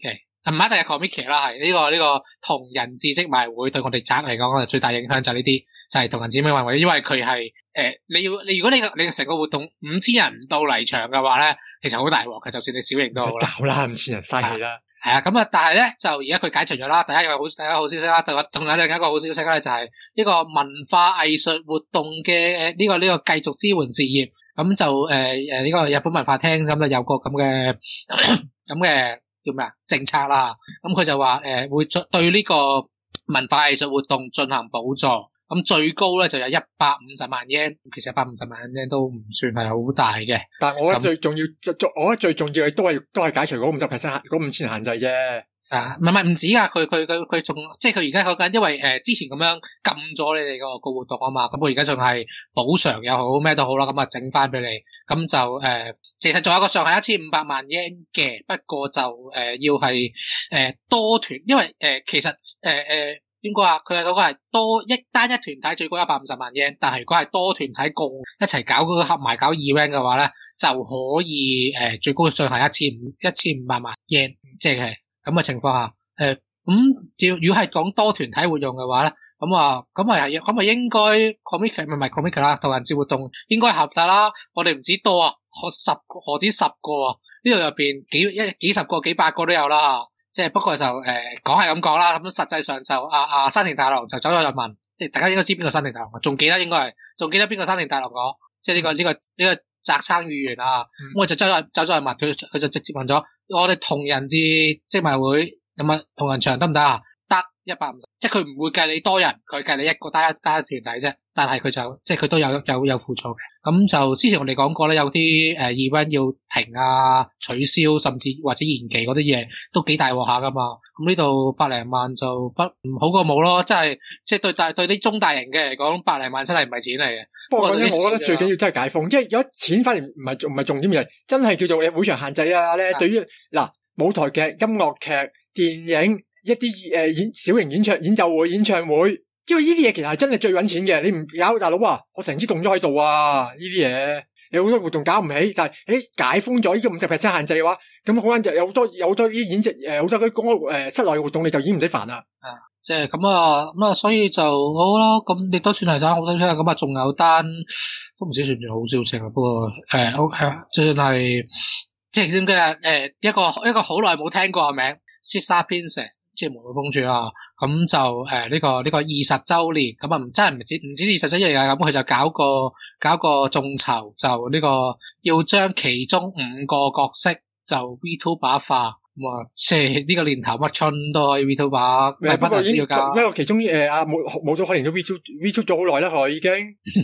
唔一定係 comic 啦，係呢個同人誌職迷會對我哋宅嚟講，最大影響就係呢啲，就係同人誌職迷會，因為佢係如果你成個活動5000人唔到嚟場嘅話咧，其實好大鑊嘅，就算你小型都好啦。 搞啦，5000人嘥氣啦。 係啊，咁啊，但係咧就而家佢解除咗啦。第一個好消息啦，仲有另一個好消息咧，就係呢個文化藝術活動嘅呢個繼續支援事業。咁就呢個日本文化廳咁就有個咁嘅叫咩啊政策啦。咁佢就話會對呢個文化藝術活動進行補助。咁最高咧就有150萬日圓，其實150萬日圓都唔算係好大嘅。 但係我覺得最重要，我覺得最重要嘅都係解除嗰 50% 嗰5000限制啫。 唔係唔止噶，佢仲即係佢而家講緊，因為之前咁樣禁咗你哋個活動啊嘛，咁佢而家仲係補償又好咩都好啦，咁啊整翻俾你，咁就其實仲有個上限1500萬日圓嘅，不過就要係多團，因為其實點講啊？佢係嗰個係單一團體最高150萬日圓，但係如果係多團體共一齊搞嗰個合埋搞 event 嘅話咧，就可以最高上限1500萬日圓，即係咁嘅情況下，如果係講多團體活用嘅話咧，咁咪應該 comic 唔係 comic 啦，同人誌活動應該合晒啦。我哋唔止多啊，何止10個啊？呢度入邊幾十個、幾百個都有啦。即係不過就講係咁講啦，咁實際上就山田大郎就走咗去問，即係大家應該知邊個山田大郎，仲記得邊個山田大郎講，即係呢個宅撐議員啊，咁我就走咗去問佢就直接問咗我哋同人誌職迷會咁啊同人場得唔得啊？得150，即係佢唔會計你多人，佢計你一個單一團體啫。但係佢就即係佢都有輔助嘅。咁就之前我哋講過咧，有啲event 要停啊、取消，甚至或者延期嗰啲嘢都幾大鑊下噶嘛。咁呢度百零萬就唔好過冇咯，即係對啲中大型嘅嚟講，百零萬真係唔係錢嚟嘅。 不過我覺得最緊要真係解封，即係有錢反而唔係重點嘅，真係叫做會場限制啊咧。對於嗱舞台劇、音樂劇、電影一啲小型演奏會、演唱會。因為呢啲嘢其實係真係最搵錢嘅，你唔搞大佬啊，我成支凍咗喺度啊！呢啲嘢有好多活動搞唔起，但係解封咗呢個50% 限制嘅話，咁好就有好多啲演職好多啲室內嘅活動你就已經唔使煩啦。 即係咁啊，所以就好啦。咁亦都算係單好消息啦。咁啊，仲有單都唔知算唔算好消息啊？不過算係即係點解啊？一個好耐冇聽過嘅名 Sister Princess。即係無女公主啦，咁就呢個20周年，咁啊真係唔止20周年啊，咁佢就搞個眾籌，就呢個要將其中5個角色就 VTuber 化，咁啊即係呢個年頭乜春都可以 VTuber， 不過已經要搞。因為其中冇咗可能都 VTuber 咗好耐啦，佢已經。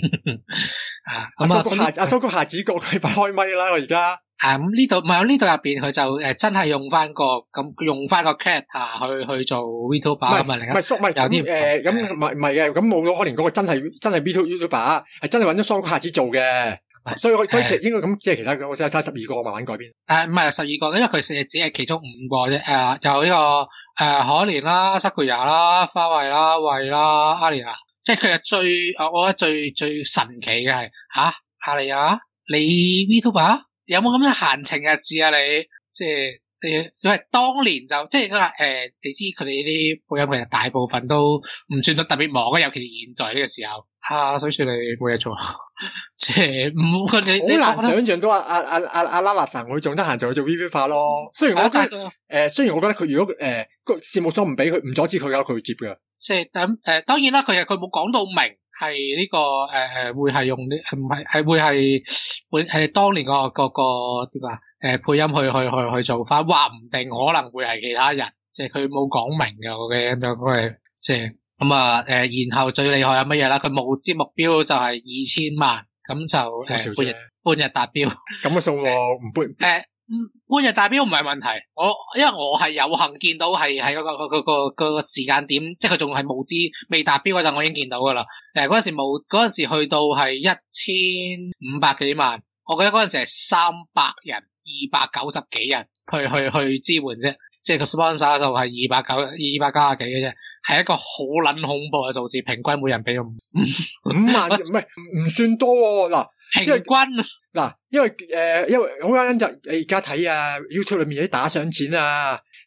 阿蘇谷夏子個佢快開咪啦，我而家。 咁呢度入邊佢就真係用翻個 character 去做 VTuber 咁啊，另外有啲咁唔係嘅，咁冇咗可能嗰個真係 VTuber 係真係揾咗桑谷夏子做嘅，所以應該咁即係其他嘅，我寫晒12個慢慢改編。唔係12個，因為佢只係其中5個啫。就呢個可憐啦、Sakuya 啦、花惠啦、惠啦、阿莉亞，即係佢係我覺得最神奇嘅係阿莉亞，你 VTuber？有冇咁嘅閒情逸致啊？你即係因為當年就即係佢話你知佢哋呢啲配音其實大部分都唔算得特別忙嘅，尤其是現在呢個時候。所以說你冇嘢做，即係唔佢哋好難想象到阿拉拉神會仲得閒就去做 VTuber 化咯。雖然我覺得佢如果個事務所唔俾佢唔阻止佢嘅話，佢會接嘅。即係咁當然啦，佢冇講到明。係呢個會係用啲唔係會係當年個點啊配音去做翻，話唔定可能會係其他人，即係佢冇講明嘅咁樣佢即係咁啊然後最厲害係乜嘢啦？佢募資目標就係2000萬，咁就半日達標。 咁嘅數唔半半日達標唔係問題，因為我係有幸見到係喺嗰個時間點，即係佢仲係募資未達標嗰陣，我已經見到噶啦。嗰陣時去到係1500幾萬，我記得嗰陣時係300人，290幾人去支援啫，即係個 sponsor 就係290幾嘅啫，係一個好撚恐怖嘅數字，平均每人俾5 萬，唔算多嗱。 平均嗱，因為好簡單就你而家睇YouTube 裏面有啲打賞錢啊，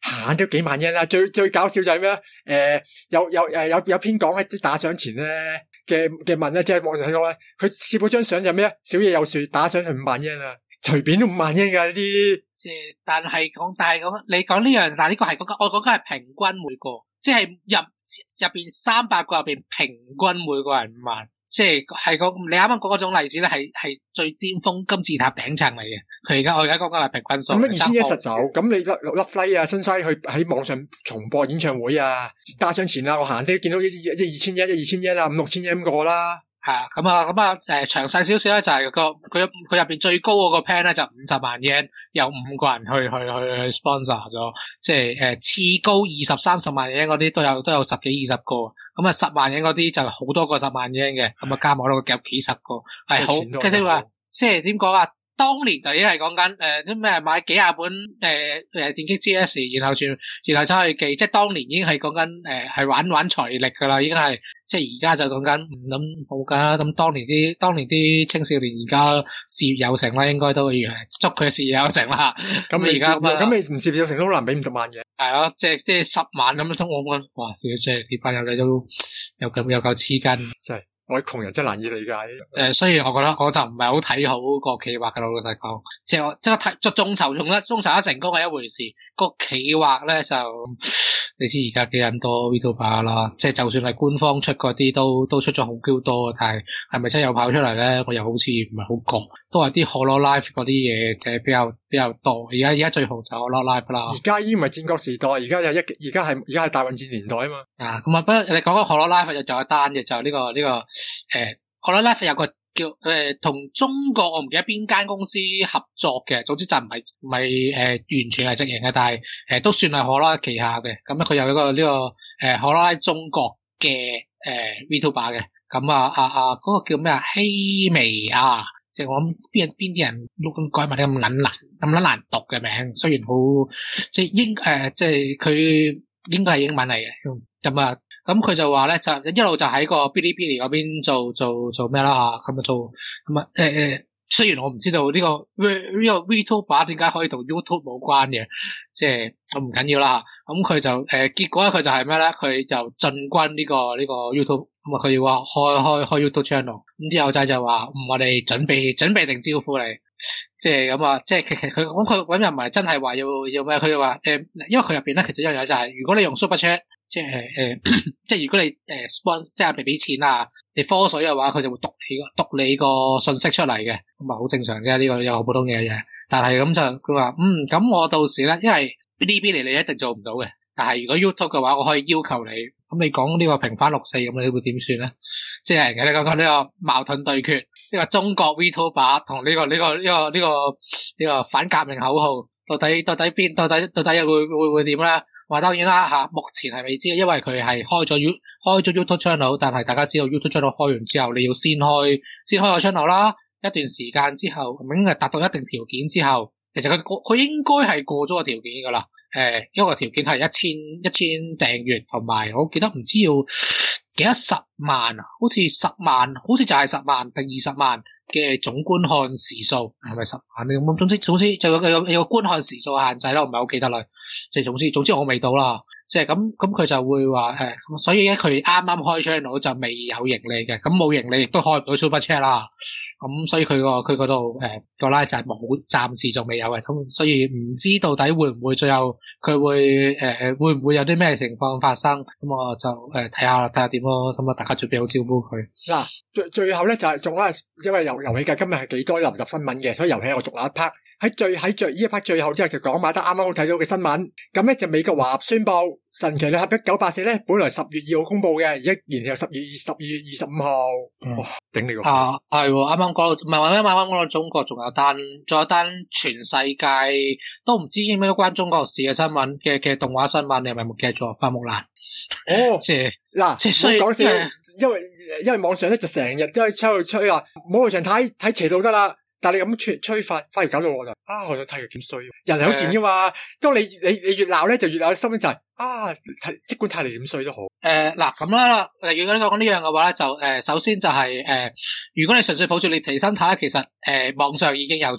閒都幾萬日啦。最搞笑就係咩咧？有篇講喺啲打賞前咧嘅問咧，即係網上睇到咧，佢攝咗張相就咩？小野有樹打賞係5萬日啦，隨便都5萬日噶呢啲。 即係但係講你講呢樣，但係呢個係我講緊係平均每個，即係入邊300個入邊平均每個人5萬。即係你啱啱講嗰種例子咧，係最尖峰金字塔頂層嚟嘅。我而家講緊係平均數。咁 2100實走，咁你粒 fly 啊，新西去喺網上重播演唱會啊，打賞前啊，我行啲見到2000啊，5、6千咁個啦。 係啊，詳細少少咧就係佢入邊最高嗰個 plan 咧就50萬 yen， 有5個人去 sponsor 咗，即係次高20-30萬 yen 嗰啲都有10幾20個，咁啊10萬 yen 嗰啲就好多個10萬 yen 嘅，咁啊加埋落個夾幾十個，係好，其實話即係點講啊？當年就已經係講緊啲咩買幾廿本電擊 GS， 然後走去寄，即係當年已經係講緊係玩財力噶啦，已經係即係而家就講緊唔諗冇噶啦。咁當年啲青少年而家事業有成啦，應該都要祝佢事業有成啦。咁而家咁你唔事業有成都好難俾50萬嘅。 係咯，即係10萬咁樣通我覺得哇！即係呢班友仔都有夠黐筋， 真係。我啲窮人真係難以理解。 所以我覺得我就唔係好睇好個企劃嘅，老實講，即係睇眾籌一成功係一回事，個企劃咧就你知而家幾人多 VTuber 啦，即係就算係官方出嗰啲都出咗好 Q 多，但係咪真係有跑出嚟咧？我又好似唔係好覺，都係啲 Hololive 嗰啲嘢，就係比較多。而家最紅就 Hololive 啦。而家已經唔係戰國時代，而家係大運戰年代啊嘛。 啊，咁啊，不過你講個 Hololive 就仲有單嘅，就呢個Hololive 有個叫同中國我唔記得邊間公司合作嘅，總之就唔係完全係直營嘅，但係都算係 Hololive 旗下嘅。咁咧佢有一個呢個Hololive 中國嘅VTuber 嘅。咁嗰個叫咩啊？希微亞，即係我諗邊啲人改埋啲咁撚難讀嘅名，雖然好即係佢應該係英文嚟嘅。咁佢就話咧，就一路就喺個 Bilibili 嗰邊做咩啦吓，咁啊做咁啊雖然我唔知道呢個 VTuber 點解可以同 YouTube 冇關嘅，即係我唔緊要啦吓。咁佢就結果咧，佢就係咩咧？佢就進軍呢個 YouTube，咁啊佢要話開 YouTube channel，咁啲友仔就話我哋準備定招呼你，即係咁啊，即係其實佢講佢咁又唔係真係話要咩，佢就話因為佢入邊咧其實一樣嘢就係如果你用 Super Chat。即係如果你sponsor 即係俾錢啊，你科水嘅話，佢就會讀你個信息出嚟嘅，咁啊好正常啫，呢個有好普通嘅嘢。但係咁就佢話咁我到時咧，因為 Bilibili 你一定做唔到嘅，但係如果 YouTube 嘅話，我可以要求你。咁你講呢個平反6-4咁，你會點算咧？即係你講呢個矛盾對決，呢個中國 VTuber 同呢個反革命口號，到底會點咧？話當然啦吓，目前係未知，因為佢係開咗 YouTube channel， 但係大家知道 YouTube channel 開完之後，你要先開個 channel 啦，一段時間之後，咁應該達到一定條件之後，其實佢應該係過咗個條件噶啦，因為個條件係1000訂閱，同埋我記得唔知要幾多10萬啊，好似10萬，好似就係10萬定20萬嘅總觀看時數，係咪10萬？咁總之就有個觀看時數限制啦，我唔係好記得啦。即係總之我未到啦。即係咁佢就會話所以咧佢啱啱開 channel 就未有盈利嘅，咁冇盈利亦都開唔到 Super Chat 啦。咁所以佢嗰度個 live 就係冇，暫時仲未有嘅。咁所以唔知到底會唔會最後佢會唔會有啲咩情況發生？咁我就睇下點咯。咁啊大家準備好招呼佢。 嗱，最後咧就係仲咧，因為遊戲界今日係幾多臨時新聞嘅，所以遊戲我獨立一 part。喺呢一 part 最後之後就講埋得啱啱好睇到嘅新聞。咁咧就美國華納宣布神奇女俠1984咧，本來10月2號公布嘅，而家延後12月25號。哇，頂你個！係啱啱講到，唔係啱啱講到中國，仲有單全世界都唔知應唔應該關中國事嘅新聞嘅動畫新聞，你係咪冇記住花木蘭？即係嗱，即係講笑，因為網上咧就成日都喺度吹話，冇去場睇邪道得啦。但係你咁吹法，反而搞到我就我想睇佢點衰，人係好賤噶嘛。當你越鬧咧，就越鬧，心就係即管睇你點衰都好。 嗱咁啦，如果你講呢樣嘅話咧，就首先就係如果你純粹抱住獵奇心態咧，其實網上已經有種，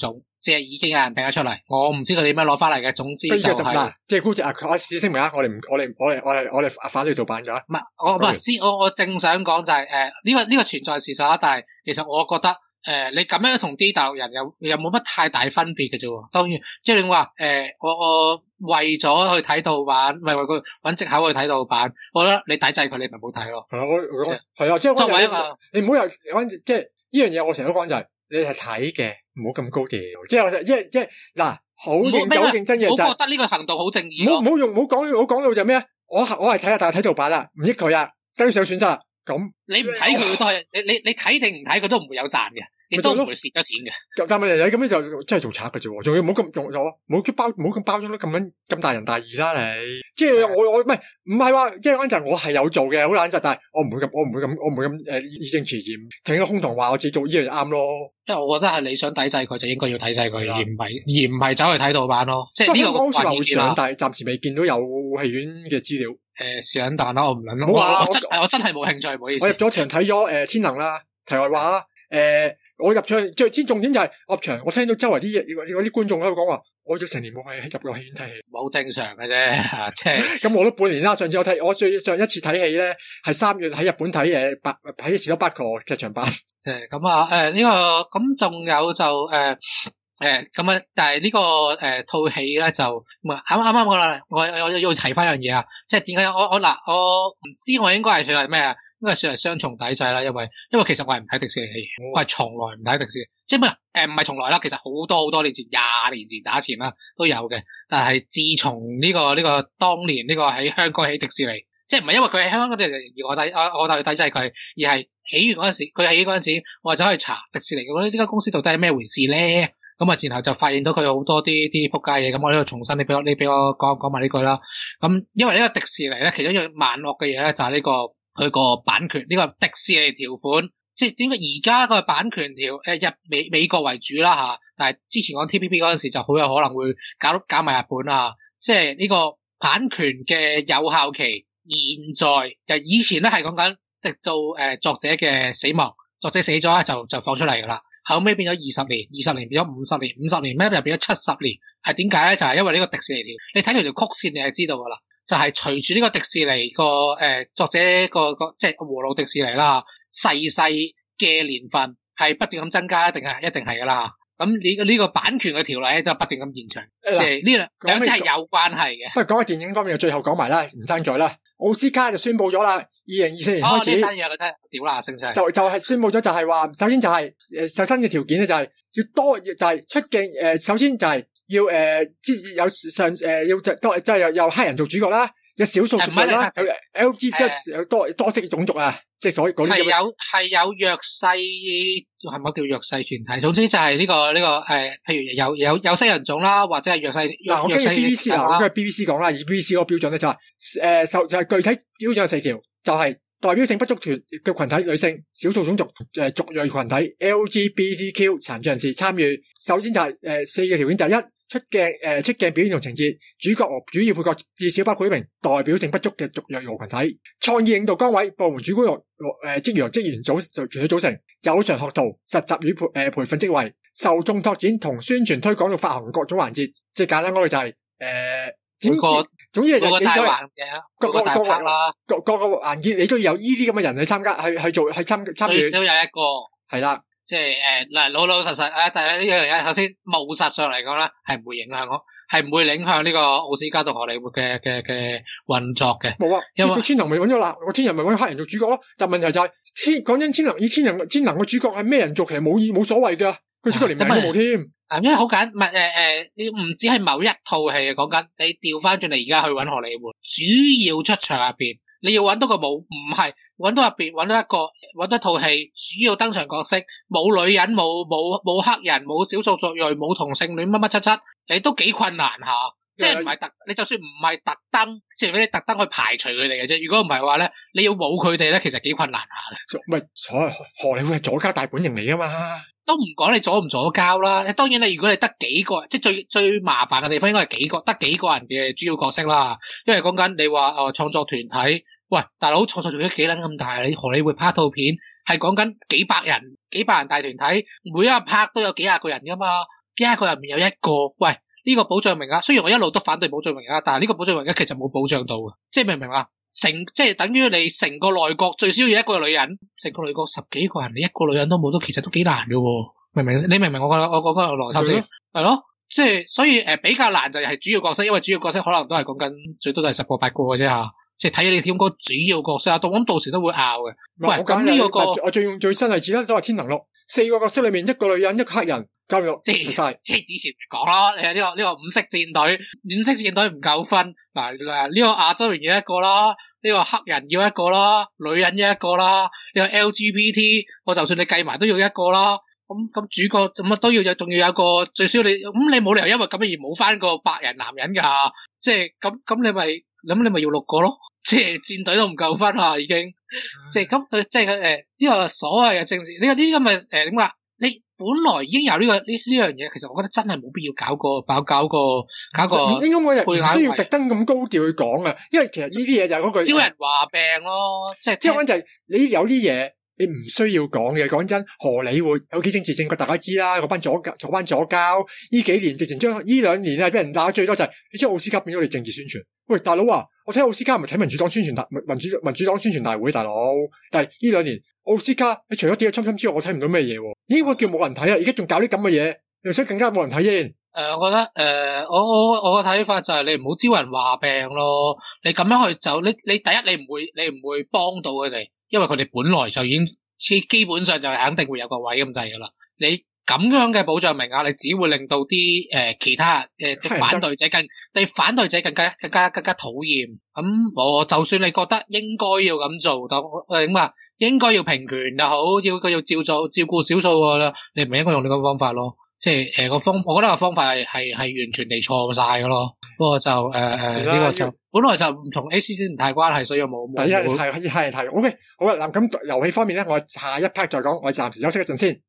即係已經有人掟咗出嚟，我唔知佢點樣攞翻嚟嘅。總之就係即係估值啊！我先聲明啊，我哋反對盜版㗎。 我正想講就係呢個存在事實啦，但係其實我覺得你咁樣同啲大陸人又冇乜太大分別嘅啫。當然，即係你話我為咗去睇盜版，為佢揾藉口去睇盜版，我覺得你抵制佢，你咪冇睇咯。 係啊，即係作為一個你唔好又即係呢樣嘢，我成日都講就係你係睇嘅，唔好咁高調。即係即係嗱，好認真嘅就係。 我覺得呢個行動好正義。 唔好講到就咩啊？我係睇下，但係睇盜版啦，唔益佢啊，跟住有損失啦。咁你唔睇佢都係你睇定唔睇佢都唔會有賺嘅。亦都唔會蝕咗錢嘅， 但係你咁樣就真係做賊嘅啫，仲要唔好咁包裝得咁大仁大義啦你，即係我唔係話即係嗰陣我係有做嘅，好懶實，但係我唔會咁義正辭嚴，挺個胸膛話我自己做呢樣就啱咯。 因為我覺得係你想抵制佢就應該要抵制佢，而唔係走去睇盜版咯。即係呢個好似話會上，但係暫時未見到有戲院嘅資料。 是撚但啦，我唔諗咯。我真係冇興趣，唔好意思。 我入咗場睇咗天能啦，題外話我入場最重點就係入場，我聽到周圍啲觀眾喺度講話，我咗成年冇入過戲院睇戲， 好正常嘅啫，即係咁我都半年啦。上次我最上一次睇戲咧係3月喺日本睇喺士多巴克劇場版， 即係咁啊呢個咁仲有就咁啊，但係呢個套戲咧就啱我啦，我要提翻樣嘢啊，即係點解我唔知我應該係算係咩啊？應該係算係雙重抵制啦，因為其實我係唔睇迪士尼戲，我係從來唔睇迪士尼，即係咩唔係從來啦，其實好多年前20年前打前啦都有嘅，但係自從呢個當年呢個喺香港起迪士尼，即係唔係因為佢喺香港而我去抵制佢，而係起完嗰陣時，佢起嗰陣時，我就走去查迪士尼呢間公司到底係咩回事咧。咁啊，然後就發現到佢有好多啲仆街嘢，咁我呢度重新你俾我講埋呢句啦。咁因為呢個迪士尼咧，其中一樣萬惡嘅嘢咧，就係呢個佢個版權呢個迪士尼條款，即係點解而家個版權條入美國為主啦吓，但係之前講 TPP 嗰陣時就好有可能會搞埋日本啊，即係呢個版權嘅有效期，現在就以前咧係講緊直到作者嘅死亡，作者死咗咧就放出嚟噶啦。後尾變咗20年，20年變咗50年，50年咩又變咗70年，係點解咧？就係因為呢個迪士尼條，你睇條曲線你係知道噶啦，就係隨住呢個迪士尼個作者個即係和路迪士尼啦，逝世嘅年份係不斷咁增加，一定係噶啦。咁呢個版權嘅條例就不斷咁延長，即係呢兩者係有關係嘅。 不過講下電影方面，最後講埋啦，唔爭在啦。奧斯卡就宣布咗啦，2024年開始。 呢單嘢你睇，屌啦，星星。 就係宣布咗，就係話，首先就係首新嘅條件咧，就係要多，就係出鏡首先就係要有上要多，即係有黑人做主角啦，有少數族裔啦，有 LG 即係有多色種族啊，即係所嗰啲係有弱勢，係咪叫弱勢團體？總之就係呢個譬如有色人種啦，或者係弱勢。 嗱，我跟住 BBC 啦，我跟住 BBC 講啦，以 BBC 嗰個標準咧就係就係具體標準有4條，就係代表性不足團嘅群體、女性、少數種族族裔群體、LGBTQ 殘疾人士參與。首先就係4個條件，就係1出鏡表演同情節，主角和主要配角至少包括一名代表性不足嘅族裔和群體，創意領導崗位部門主管和職員組團隊組成，有償學徒實習與培訓職位，受眾拓展同宣傳推廣到發行各種環節。即係簡單講就係總之就係大環嘅各個大 part 啦， 各個環節你都要有呢啲咁嘅人去參加，去做去參與， 最少有一個係啦。 即係嗱老實但係呢樣嘢，首先務實上嚟講咧，係唔會影響係唔會影響呢個奧斯卡同荷里活嘅運作嘅。冇啊，因為天能咪揾咗啦，個天能咪揾黑人做主角咯。但問題就係講真，天能個主角係咩人做，其實冇所謂噶，佢主角連名都冇添。 因為好簡單，你唔止係某一套戲講緊，你調翻轉嚟而家去揾荷里活，主要出場入邊。你要揾到個唔係揾到入邊揾到一套戲主要登場角色，冇女人冇黑人冇少數族裔冇同性戀乜七，你都幾困難下，即係唔係你就算唔係特登，即係你特登去排除佢哋嘅啫。如果唔係話咧，你要冇佢哋咧，其實幾困難下嘅。 唔係荷里活係左膠大本營嚟噶嘛？ 都唔講你左唔左膠啦。當然如果你得幾個，即係最麻煩嘅地方應該係得幾個人嘅主要角色啦。因為講緊你話創作團體。喂，大佬，創作團體幾撚咁大？你荷里活拍套片係講緊幾百人大團體，每一個拍都有幾廿個人噶嘛？ 100個入面有1個，喂，呢個保障名額，雖然我一路都反對保障名額，但係呢個保障名額其實冇保障到嘅，即係明唔明啊？即係等於你成個內閣最少要1個女人，成個內閣10幾個人，你1個女人都冇，都其實都幾難嘅，明唔明？你明唔明我講個邏輯先？係咯，即係所以比較難就係主要角色，因為主要角色可能都係講緊最多都係10個8個嘅啫吓，即係睇你點講主要角色啊，到時都會拗嘅。喂，咁呢個我最新例子咧都係天能6。4個角色裏面1個女人1個黑人，教育即係之前講咯，呢個5色戰隊，5色戰隊唔夠分，嗱呢個亞洲人要1個啦，呢個黑人要1個啦，女人要1個啦，呢個 LGBT 我就算你計埋都要1個啦，咁主角咁啊都要有，仲要有個最少你你冇理由因為咁而冇翻個白人男人噶，即係咁你咪要6個咯，即係戰隊都唔夠分啊已經。即係咁，即係呢個所謂嘅政治呢啲咁嘅點話？你本來已經有呢樣嘢，其實我覺得真係冇必要搞個，應該我唔需要特登咁高調去講啊，因為其實呢啲嘢就係嗰句招人話病咯，即係就係你有啲嘢你唔需要講嘅。講真，荷里活有幾政治正確，大家知啦。嗰班左膠呢幾年直情將呢2年啊俾人打最多就係你將奧斯卡變咗你政治宣傳。喂，大佬啊，我睇奧斯卡唔係睇民主黨宣傳民主黨宣傳大會，大佬。但係呢2年奧斯卡，你除咗啲嘅侵侵之外，我睇唔到咩嘢。應該叫冇人睇啊！而家仲搞啲咁嘅嘢，又想更加冇人睇先。 我覺得我個睇法就係你唔好招人話病咯。你咁樣去走，你第一你唔會幫到佢哋，因為佢哋本來就已經基本上就係肯定會有個位咁滯噶啦。你咁樣嘅保障名額，你只會令到啲其他反對者更加討厭。咁我就算你覺得應該要咁做，但點啊？應該要平權又好，要照顧少數啦，你唔係應該用呢個方法咯。即係我覺得個方法係完全地錯晒噶咯。不過就呢個就本來就唔同 ACC 唔太關係，所以冇。 係。OK，好啦，嗱咁遊戲方面咧，我下一 part 再講，我暫時休息一陣先。